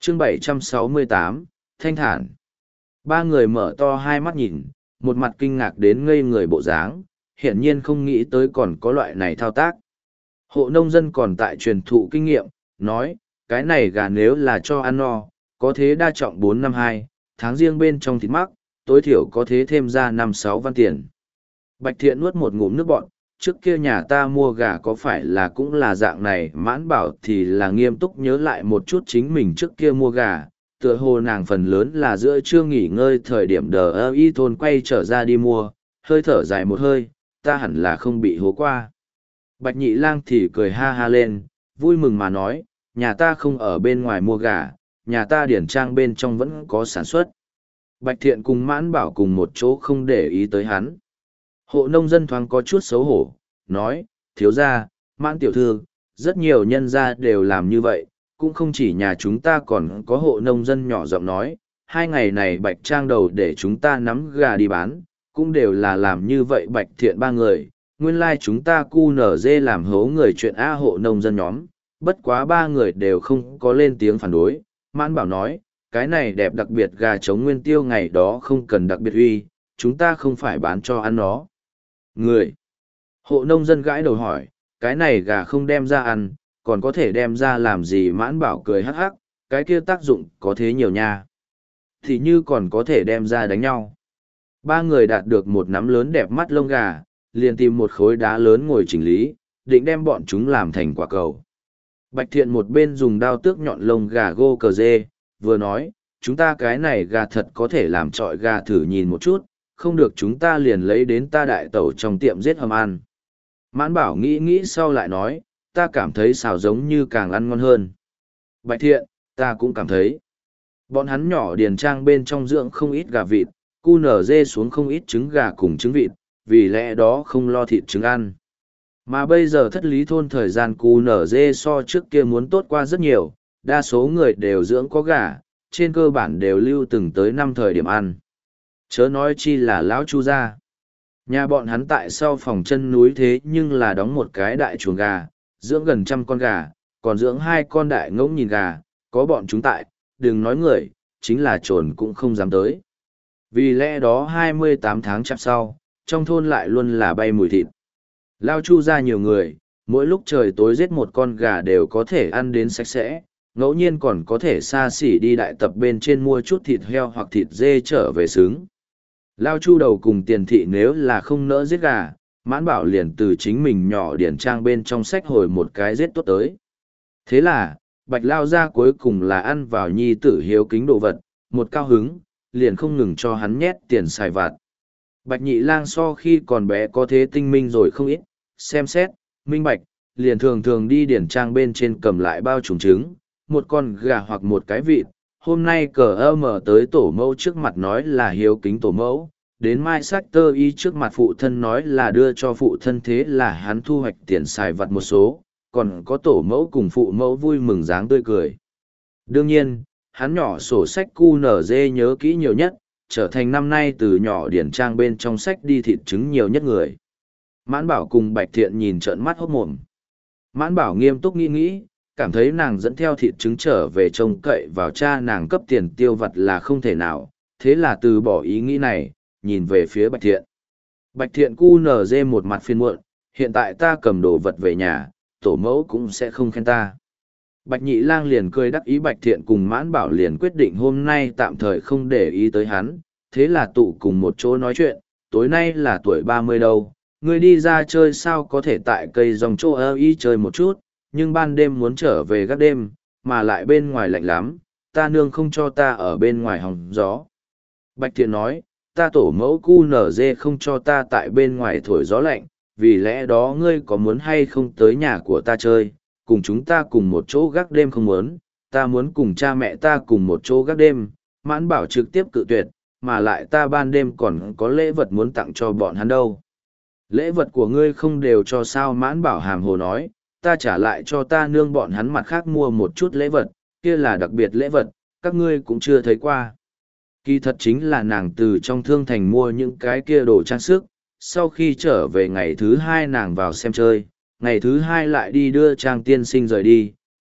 chương 768, thanh thản. Ba người mở to hai mắt nhìn, một mặt kinh ngạc đến ngây người bộ dáng, hiển nhiên không nghĩ tới còn có loại này thao tác. Hộ nông dân còn tại truyền thụ kinh nghiệm, nói, cái này gà nếu là cho ăn no, có thế đa trọng 452, tháng riêng bên trong thịt mắc, tối thiểu có thế thêm ra 5-6 văn tiền. Bạch Thiện nuốt một ngụm nước bọn, trước kia nhà ta mua gà có phải là cũng là dạng này, Mãn Bảo thì là nghiêm túc nhớ lại một chút chính mình trước kia mua gà, tựa hồ nàng phần lớn là giữa trưa nghỉ ngơi thời điểm đờ y thôn quay trở ra đi mua, hơi thở dài một hơi, ta hẳn là không bị hố qua. Bạch Nhị Lang thì cười ha ha lên, vui mừng mà nói, nhà ta không ở bên ngoài mua gà, nhà ta điển trang bên trong vẫn có sản xuất. Bạch Thiện cùng Mãn Bảo cùng một chỗ không để ý tới hắn. Hộ nông dân thoáng có chút xấu hổ, nói, thiếu gia, Mãn tiểu thư, rất nhiều nhân gia đều làm như vậy, cũng không chỉ nhà chúng ta còn có hộ nông dân nhỏ giọng nói, 2 ngày này Bạch Trang đầu để chúng ta nắm gà đi bán, cũng đều là làm như vậy. Bạch Thiện 3 người, nguyên lai chúng ta cu nở dê làm hố người chuyện A. Hộ nông dân nhóm, bất quá 3 người đều không có lên tiếng phản đối. Mãn Bảo nói, cái này đẹp đặc biệt gà chống nguyên tiêu ngày đó không cần đặc biệt uy, chúng ta không phải bán cho ăn nó. Người. Hộ nông dân gãi đầu hỏi, cái này gà không đem ra ăn, còn có thể đem ra làm gì? Mãn Bảo cười hắc hắc, cái kia tác dụng có thế nhiều nha. Thì như còn có thể đem ra đánh nhau. 3 người đạt được một nắm lớn đẹp mắt lông gà, liền tìm một khối đá lớn ngồi chỉnh lý, định đem bọn chúng làm thành quả cầu. Bạch Thiện một bên dùng đao tước nhọn lông gà gô cờ dê, vừa nói, chúng ta cái này gà thật có thể làm trọi gà thử nhìn một chút, không được chúng ta liền lấy đến ta đại tẩu trong tiệm giết hầm ăn. Mãn Bảo nghĩ nghĩ sau lại nói, ta cảm thấy xào giống như càng ăn ngon hơn. Bạch Thiện, ta cũng cảm thấy. Bọn hắn nhỏ điền trang bên trong dưỡng không ít gà vịt, cu nở dê xuống không ít trứng gà cùng trứng vịt, vì lẽ đó không lo thịt trứng ăn. Mà bây giờ thất lý thôn thời gian cu nở dê so trước kia muốn tốt qua rất nhiều, đa số người đều dưỡng có gà, trên cơ bản đều lưu từng tới 5 thời điểm ăn. Chớ nói chi là lão Chu gia. Nhà bọn hắn tại sau phòng chân núi thế nhưng là đóng một cái đại chuồng gà, dưỡng gần 100 con gà, còn dưỡng 2 con đại ngỗng nhìn gà, có bọn chúng tại, đừng nói người, chính là trồn cũng không dám tới. Vì lẽ đó 28 tháng chạp sau, trong thôn lại luôn là bay mùi thịt. Lao Chu ra nhiều người, mỗi lúc trời tối giết một con gà đều có thể ăn đến sạch sẽ, ngẫu nhiên còn có thể xa xỉ đi đại tập bên trên mua chút thịt heo hoặc thịt dê trở về xứng. Lao Chu đầu cùng Tiền thị nếu là không nỡ giết gà, Mãn Bảo liền từ chính mình nhỏ điển trang bên trong sách hồi một cái giết tốt tới. Thế là, Bạch Lao ra cuối cùng là ăn vào nhi tử hiếu kính đồ vật, một cao hứng, liền không ngừng cho hắn nhét tiền xài vặt. Bạch Nhị Lang so khi còn bé có thế tinh minh rồi không ít, xem xét, minh bạch, liền thường thường đi điển trang bên trên cầm lại bao trùng trứng, một con gà hoặc một cái vịt. Hôm nay cờ mở tới tổ mẫu trước mặt nói là hiếu kính tổ mẫu, đến mai sắc tơ y trước mặt phụ thân nói là đưa cho phụ thân, thế là hắn thu hoạch tiền xài vặt một số, còn có tổ mẫu cùng phụ mẫu vui mừng dáng tươi cười. Đương nhiên, hắn nhỏ sổ sách cu nở dê nhớ kỹ nhiều nhất, trở thành năm nay từ nhỏ điển trang bên trong sách đi thịt trứng nhiều nhất người. Mãn Bảo cùng Bạch Thiện nhìn trợn mắt hốt mồm. Mãn Bảo nghiêm túc nghĩ nghĩ, cảm thấy nàng dẫn theo thịt trứng trở về trông cậy vào cha nàng cấp tiền tiêu vặt là không thể nào, thế là từ bỏ ý nghĩ này, nhìn về phía Bạch Thiện. Bạch Thiện cu nở dê một mặt phiền muộn, hiện tại ta cầm đồ vật về nhà, tổ mẫu cũng sẽ không khen ta. Bạch Nhị Lang liền cười đắc ý. Bạch Thiện cùng Mãn Bảo liền quyết định hôm nay tạm thời không để ý tới hắn, thế là tụ cùng một chỗ nói chuyện, tối nay là tuổi 30 đâu, ngươi đi ra chơi sao có thể tại cây dòng chỗ y chơi một chút, nhưng ban đêm muốn trở về gác đêm, mà lại bên ngoài lạnh lắm, ta nương không cho ta ở bên ngoài hòng gió. Bạch Thiện nói, ta tổ mẫu cu nở dê không cho ta tại bên ngoài thổi gió lạnh, vì lẽ đó ngươi có muốn hay không tới nhà của ta chơi, cùng chúng ta cùng một chỗ gác đêm? Không muốn, ta muốn cùng cha mẹ ta cùng một chỗ gác đêm. Mãn Bảo trực tiếp cự tuyệt, mà lại ta ban đêm còn có lễ vật muốn tặng cho bọn hắn đâu. Lễ vật của ngươi không đều cho sao? Mãn Bảo hàm hồ nói, ta trả lại cho ta nương bọn hắn mặt khác mua một chút lễ vật, kia là đặc biệt lễ vật, các ngươi cũng chưa thấy qua. Kỳ thật chính là nàng từ trong thương thành mua những cái kia đồ trang sức, sau khi trở về ngày thứ 2 nàng vào xem chơi, ngày thứ 2 lại đi đưa Trang tiên sinh rời đi,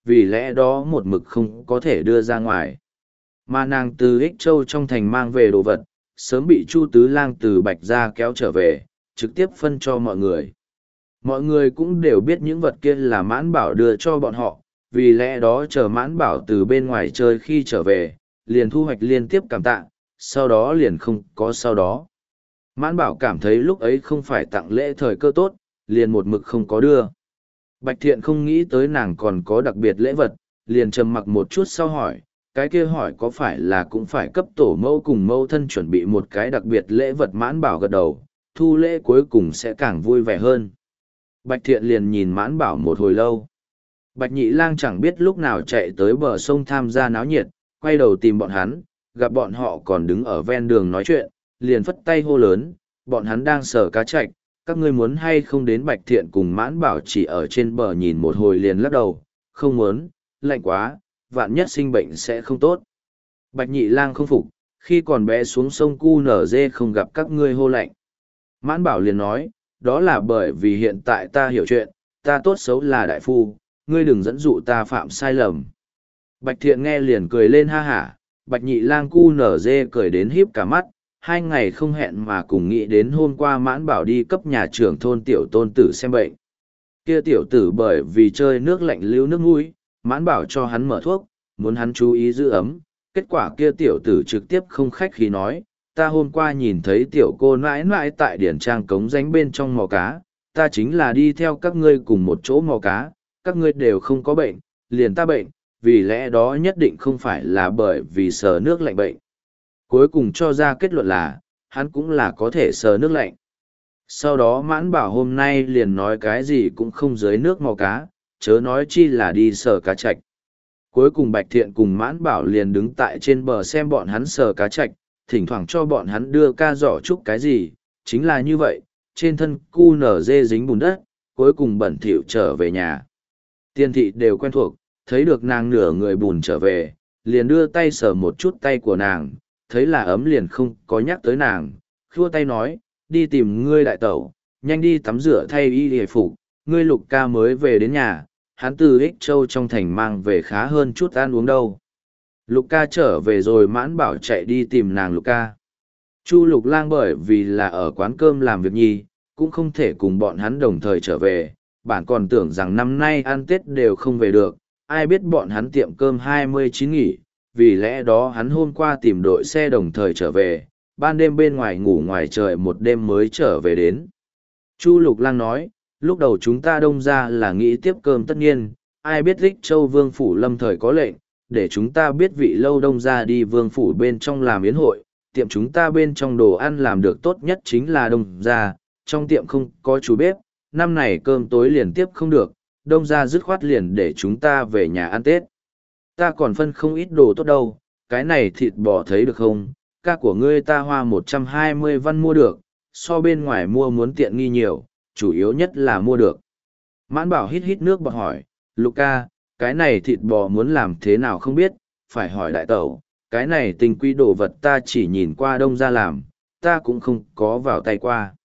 vì lẽ đó một mực không có thể đưa ra ngoài. Mà nàng từ Ích Châu trong thành mang về đồ vật, sớm bị Chu Tứ Lang từ Bạch Gia kéo trở về, trực tiếp phân cho mọi người. Mọi người cũng đều biết những vật kia là Mãn Bảo đưa cho bọn họ, vì lẽ đó chờ Mãn Bảo từ bên ngoài chơi khi trở về, liền thu hoạch liên tiếp cảm tạ, sau đó liền không có sau đó. Mãn Bảo cảm thấy lúc ấy không phải tặng lễ thời cơ tốt, liền một mực không có đưa. Bạch Thiện không nghĩ tới nàng còn có đặc biệt lễ vật, liền trầm mặc một chút sau hỏi, cái kia hỏi có phải là cũng phải cấp tổ mẫu cùng mẫu thân chuẩn bị một cái đặc biệt lễ vật. Mãn Bảo gật đầu, thu lễ cuối cùng sẽ càng vui vẻ hơn. Bạch Thiện liền nhìn Mãn Bảo một hồi lâu. Bạch Nhị Lang chẳng biết lúc nào chạy tới bờ sông tham gia náo nhiệt, quay đầu tìm bọn hắn, gặp bọn họ còn đứng ở ven đường nói chuyện, liền phất tay hô lớn, bọn hắn đang sờ cá trạch, các ngươi muốn hay không đến. Bạch Thiện cùng Mãn Bảo chỉ ở trên bờ nhìn một hồi liền lắc đầu, không muốn, lạnh quá, vạn nhất sinh bệnh sẽ không tốt. Bạch Nhị Lang không phục, khi còn bé xuống sông Cu Nở Dê không gặp các ngươi hô lạnh. Mãn Bảo liền nói, đó là bởi vì hiện tại ta hiểu chuyện, ta tốt xấu là đại phu, ngươi đừng dẫn dụ ta phạm sai lầm. Bạch Thiện nghe liền cười lên ha hả, Bạch Nhị Lang Cu Nở Dê cười đến híp cả mắt, 2 ngày không hẹn mà cùng nghĩ đến hôm qua Mãn Bảo đi cấp nhà trưởng thôn tiểu tôn tử xem bệnh. Kia tiểu tử bởi vì chơi nước lạnh lưu nước mũi, Mãn Bảo cho hắn mở thuốc, muốn hắn chú ý giữ ấm. Kết quả kia tiểu tử trực tiếp không khách khí nói, ta hôm qua nhìn thấy tiểu cô nãi nãi tại điển trang cống ránh bên trong mò cá, ta chính là đi theo các ngươi cùng một chỗ mò cá, các ngươi đều không có bệnh, liền ta bệnh, vì lẽ đó nhất định không phải là bởi vì sờ nước lạnh bệnh. Cuối cùng cho ra kết luận là, hắn cũng là có thể sờ nước lạnh. Sau đó Mãn Bảo hôm nay liền nói cái gì cũng không dưới nước mò cá, chớ nói chi là đi sờ cá trạch. Cuối cùng Bạch Thiện cùng Mãn Bảo liền đứng tại trên bờ xem bọn hắn sờ cá trạch, thỉnh thoảng cho bọn hắn đưa ca giỏ chúc cái gì, chính là như vậy, trên thân Cu Nở Dê dính bùn đất, cuối cùng bẩn thỉu trở về nhà. Tiên thị đều quen thuộc, thấy được nàng nửa người bùn trở về, liền đưa tay sờ một chút tay của nàng, thấy là ấm liền không có nhắc tới nàng, khua tay nói, đi tìm ngươi đại tẩu, nhanh đi tắm rửa thay y hề phục, ngươi Lục ca mới về đến nhà, hắn từ Ích Châu trong thành mang về khá hơn chút ăn uống đâu. Lục ca trở về rồi. Mãn Bảo chạy đi tìm nàng Lục ca. Chu Lục Lang bởi vì là ở quán cơm làm việc nhi, cũng không thể cùng bọn hắn đồng thời trở về, bản còn tưởng rằng năm nay ăn Tết đều không về được, ai biết bọn hắn tiệm cơm 29 nghỉ, vì lẽ đó hắn hôm qua tìm đội xe đồng thời trở về, ban đêm bên ngoài ngủ ngoài trời một đêm mới trở về đến. Chu Lục Lang nói, lúc đầu chúng ta đông ra là nghĩ tiếp cơm tất nhiên, ai biết Ích Châu Vương Phủ lâm thời có lệnh, để chúng ta biết vị lâu đông ra đi Vương Phủ bên trong làm yến hội, tiệm chúng ta bên trong đồ ăn làm được tốt nhất chính là đông ra, trong tiệm không có chủ bếp, năm này cơm tối liền tiếp không được, đông ra dứt khoát liền để chúng ta về nhà ăn Tết. Ta còn phân không ít đồ tốt đâu, cái này thịt bò thấy được không, ca của ngươi ta hoa 120 văn mua được, so bên ngoài mua muốn tiện nghi nhiều, chủ yếu nhất là mua được. Mãn Bảo hít hít nước bọt hỏi, Lục ca, cái này thịt bò muốn làm thế nào không biết, phải hỏi đại tẩu, cái này tinh quý đồ vật ta chỉ nhìn qua đông ra làm, ta cũng không có vào tay qua.